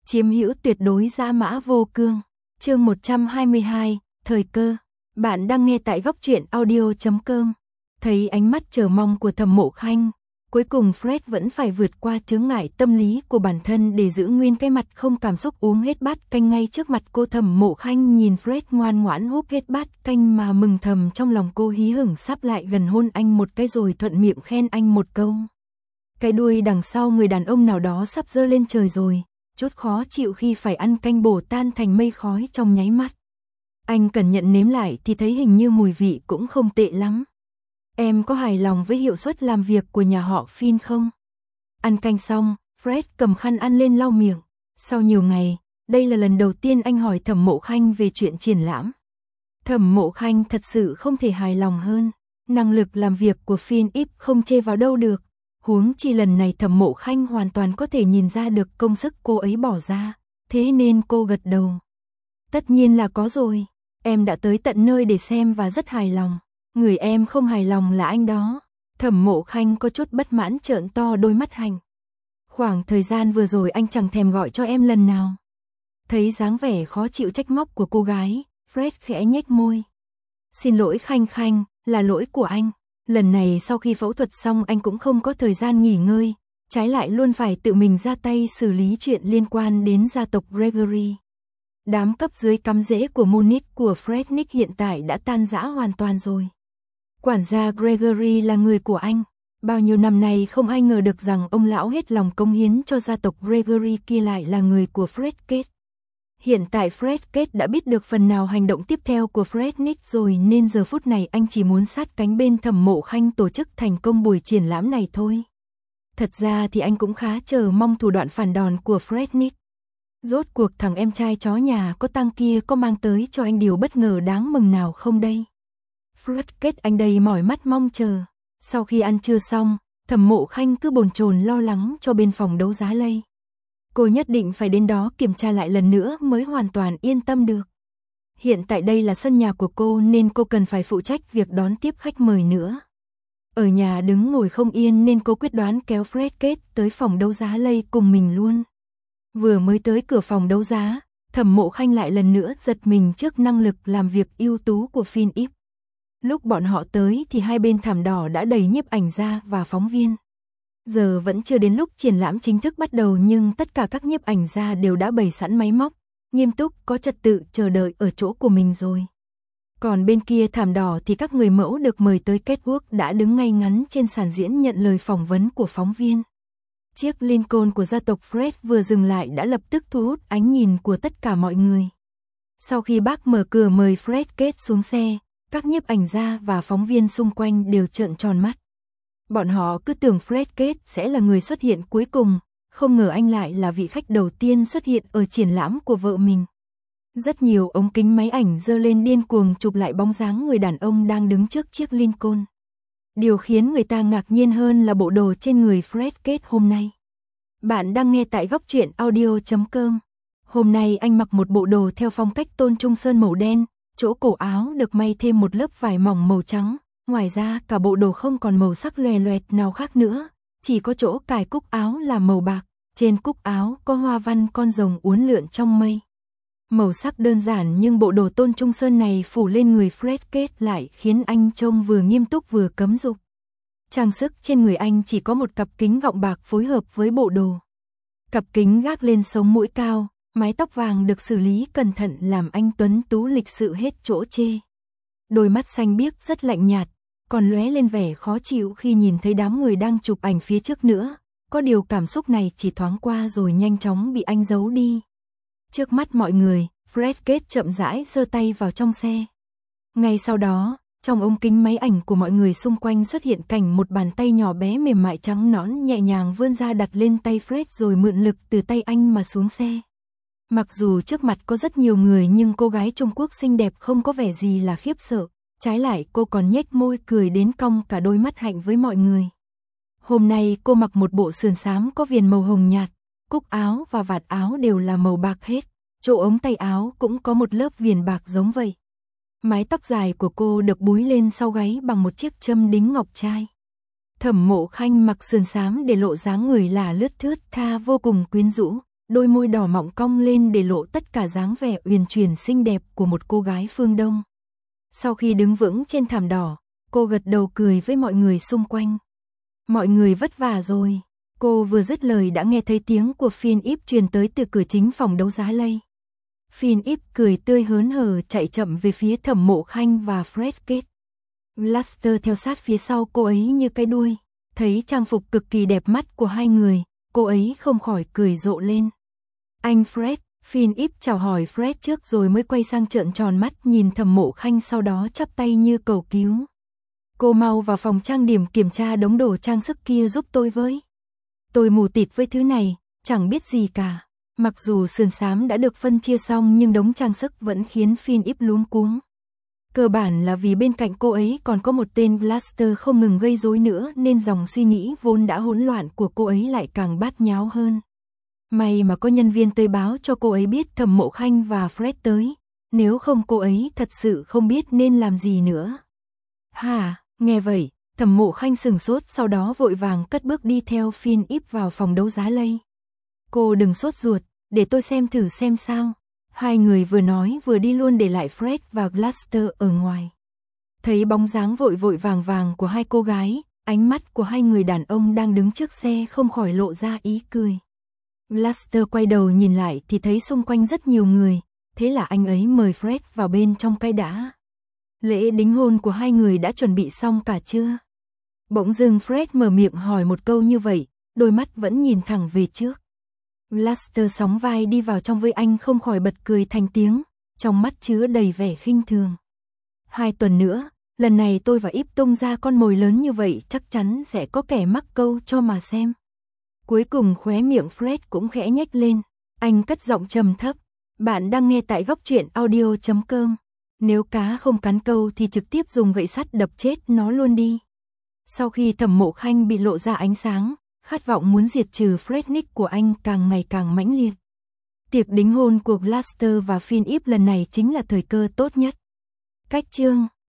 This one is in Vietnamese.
chiếm hữu tuyệt đối dã mã vô cương. Chương 122, thời cơ. Bạn đang nghe tại góc truyện audio.com. Thấy ánh mắt chờ mong của Thẩm Mộ Khanh, cuối cùng Fred vẫn phải vượt qua chướng ngại tâm lý của bản thân để giữ nguyên cái mặt không cảm xúc uống hết bát canh ngay trước mặt cô. Thẩm Mộ Khanh nhìn Fred ngoan ngoãn húp hết bát canh mà mừng thầm trong lòng. Cô hí hửng sắp lại gần hôn anh một cái rồi thuận miệng khen anh một câu. Cái đuôi đằng sau người đàn ông nào đó sắp giơ lên trời rồi, chút khó chịu khi phải ăn canh bổ tan thành mây khói trong nháy mắt. Anh cẩn nhận nếm lại thì thấy hình như mùi vị cũng không tệ lắm. Em có hài lòng với hiệu suất làm việc của nhà họ Phin không? Ăn canh xong, Fred cầm khăn ăn lên lau miệng. Sau nhiều ngày, đây là lần đầu tiên anh hỏi Thẩm Mộ Khanh về chuyện triển lãm. Thẩm Mộ Khanh thật sự không thể hài lòng hơn. Năng lực làm việc của Phin Ip không chê vào đâu được. Huống chi lần này Thẩm Mộ Khanh hoàn toàn có thể nhìn ra được công sức cô ấy bỏ ra. Thế nên cô gật đầu. Tất nhiên là có rồi. Em đã tới tận nơi để xem và rất hài lòng. Người em không hài lòng là anh đó. Thẩm Mộ Khanh có chút bất mãn trợn to đôi mắt hành. Khoảng thời gian vừa rồi anh chẳng thèm gọi cho em lần nào. Thấy dáng vẻ khó chịu trách móc của cô gái, Fred khẽ nhếch môi. Xin lỗi Khanh Khanh, là lỗi của anh. Lần này sau khi phẫu thuật xong anh cũng không có thời gian nghỉ ngơi, trái lại luôn phải tự mình ra tay xử lý chuyện liên quan đến gia tộc Gregory. Đám cấp dưới cắm rễ của Munich của Frednick hiện tại đã tan rã hoàn toàn rồi. Quản gia Gregory là người của anh. Bao nhiêu năm nay không ai ngờ được rằng ông lão hết lòng cống hiến cho gia tộc Gregory kia lại là người của Fred Kate. Hiện tại Fred Kate đã biết được phần nào hành động tiếp theo của Frednick rồi nên giờ phút này anh chỉ muốn sát cánh bên Thẩm Mộ Khanh tổ chức thành công buổi triển lãm này thôi. Thật ra thì anh cũng khá chờ mong thủ đoạn phản đòn của Frednick. Rốt cuộc thằng em trai chó nhà có tăng kia có mang tới cho anh điều bất ngờ đáng mừng nào không đây? Fred Kate anh đầy mỏi mắt mong chờ. Sau khi ăn trưa xong, Thẩm Mộ Khanh cứ bồn chồn lo lắng cho bên phòng đấu giá Lay. Cô nhất định phải đến đó kiểm tra lại lần nữa mới hoàn toàn yên tâm được. Hiện tại đây là sân nhà của cô nên cô cần phải phụ trách việc đón tiếp khách mời nữa. Ở nhà đứng ngồi không yên nên cô quyết đoán kéo Fred Kate tới phòng đấu giá Lay cùng mình luôn. Vừa mới tới cửa phòng đấu giá, Thẩm Mộ Khanh lại lần nữa giật mình trước năng lực làm việc ưu tú của Phin Ip. Lúc bọn họ tới thì hai bên thảm đỏ đã đầy nhiếp ảnh gia và phóng viên. Giờ vẫn chưa đến lúc triển lãm chính thức bắt đầu nhưng tất cả các nhiếp ảnh gia đều đã bày sẵn máy móc, nghiêm túc có trật tự chờ đợi ở chỗ của mình rồi. Còn bên kia thảm đỏ thì các người mẫu được mời tới catwalk đã đứng ngay ngắn trên sàn diễn nhận lời phỏng vấn của phóng viên. Chiếc Lincoln của gia tộc Fred vừa dừng lại đã lập tức thu hút ánh nhìn của tất cả mọi người. Sau khi bác mở cửa mời Fred Kate xuống xe, các nhiếp ảnh gia và phóng viên xung quanh đều trợn tròn mắt. Bọn họ cứ tưởng Fred Kate sẽ là người xuất hiện cuối cùng, không ngờ anh lại là vị khách đầu tiên xuất hiện ở triển lãm của vợ mình. Rất nhiều ống kính máy ảnh giơ lên điên cuồng chụp lại bóng dáng người đàn ông đang đứng trước chiếc Lincoln. Điều khiến người ta ngạc nhiên hơn là bộ đồ trên người Fred Kate hôm nay. Bạn đang nghe tại góc truyện audio.com. Hôm nay anh mặc một bộ đồ theo phong cách Tôn Trung Sơn màu đen, chỗ cổ áo được may thêm một lớp vải mỏng màu trắng. Ngoài ra cả bộ đồ không còn màu sắc loè loẹt nào khác nữa, chỉ có chỗ cài cúc áo là màu bạc, trên cúc áo có hoa văn con rồng uốn lượn trong mây. Màu sắc đơn giản nhưng bộ đồ Tôn Trung Sơn này phủ lên người Fred Kate lại khiến anh trông vừa nghiêm túc vừa cấm dục. Trang sức trên người anh chỉ có một cặp kính gọng bạc phối hợp với bộ đồ. Cặp kính gác lên sống mũi cao, mái tóc vàng được xử lý cẩn thận làm anh tuấn tú lịch sự hết chỗ chê. Đôi mắt xanh biếc rất lạnh nhạt, còn lóe lên vẻ khó chịu khi nhìn thấy đám người đang chụp ảnh phía trước nữa. Có điều cảm xúc này chỉ thoáng qua rồi nhanh chóng bị anh giấu đi. Trước mắt mọi người, Fred Kate chậm rãi giơ tay vào trong xe. Ngay sau đó, trong ống kính máy ảnh của mọi người xung quanh xuất hiện cảnh một bàn tay nhỏ bé mềm mại trắng nõn nhẹ nhàng vươn ra đặt lên tay Fred rồi mượn lực từ tay anh mà xuống xe. Mặc dù trước mặt có rất nhiều người nhưng cô gái Trung Quốc xinh đẹp không có vẻ gì là khiếp sợ. Trái lại cô còn nhếch môi cười đến cong cả đôi mắt hạnh với mọi người. Hôm nay cô mặc một bộ sườn xám có viền màu hồng nhạt, cúc áo và vạt áo đều là màu bạc hết, chỗ ống tay áo cũng có một lớp viền bạc giống vậy. Mái tóc dài của cô được búi lên sau gáy bằng một chiếc châm đính ngọc trai. Thẩm Mộ Khanh mặc sườn xám để lộ dáng người là lướt thướt tha vô cùng quyến rũ, đôi môi đỏ mọng cong lên để lộ tất cả dáng vẻ uyển chuyển xinh đẹp của một cô gái phương Đông. Sau khi đứng vững trên thảm đỏ, cô gật đầu cười với mọi người xung quanh. Mọi người vất vả rồi. Cô vừa dứt lời đã nghe thấy tiếng của Philip truyền tới từ cửa chính phòng đấu giá Lay. Philip cười tươi hớn hở chạy chậm về phía Thẩm Mộ Khanh và Fred Kate. Gloucester theo sát phía sau cô ấy như cái đuôi. Thấy trang phục cực kỳ đẹp mắt của hai người, cô ấy không khỏi cười rộ lên. Anh Fred, Philip chào hỏi Fred trước rồi mới quay sang trợn tròn mắt nhìn Thẩm Mộ Khanh, sau đó chắp tay như cầu cứu. Cô mau vào phòng trang điểm kiểm tra đống đồ trang sức kia giúp tôi với. Tôi mù tịt với thứ này, chẳng biết gì cả. Mặc dù sườn xám đã được phân chia xong nhưng đống trang sức vẫn khiến Philip luống cuống. Cơ bản là vì bên cạnh cô ấy còn có một tên Gloucester không ngừng gây rối nữa nên dòng suy nghĩ vốn đã hỗn loạn của cô ấy lại càng bát nháo hơn. May mà có nhân viên tới báo cho cô ấy biết Thẩm Mộ Khanh và Fred tới, nếu không cô ấy thật sự không biết nên làm gì nữa. Hả, nghe vậy, Thẩm Mộ Khanh sửng sốt, sau đó vội vàng cất bước đi theo Philip vào phòng đấu giá Lay. Cô đừng sốt ruột, để tôi xem thử xem sao. Hai người vừa nói vừa đi luôn để lại Fred và Gloucester ở ngoài. Thấy bóng dáng vội vội vàng vàng của hai cô gái, ánh mắt của hai người đàn ông đang đứng trước xe không khỏi lộ ra ý cười. Gloucester quay đầu nhìn lại thì thấy xung quanh rất nhiều người, thế là anh ấy mời Fred vào bên trong cái đã. Lễ đính hôn của hai người đã chuẩn bị xong cả chưa? Bỗng dưng Fred mở miệng hỏi một câu như vậy, đôi mắt vẫn nhìn thẳng về trước. Gloucester sóng vai đi vào trong với anh không khỏi bật cười thành tiếng, trong mắt chứa đầy vẻ khinh thường. 2 tuần nữa, lần này tôi và Íp tung ra con mồi lớn như vậy chắc chắn sẽ có kẻ mắc câu cho mà xem. Cuối cùng khóe miệng Fred cũng khẽ nhếch lên, anh cất giọng trầm thấp, bạn đang nghe tại góc truyện audio.com. Nếu cá không cắn câu thì trực tiếp dùng gậy sắt đập chết nó luôn đi. Sau khi Thẩm Mộ Khanh bị lộ ra ánh sáng, khát vọng muốn diệt trừ Fred Nick của anh càng ngày càng mãnh liệt. Tiệc đính hôn của Gloucester và Philip lần này chính là thời cơ tốt nhất. Cách chương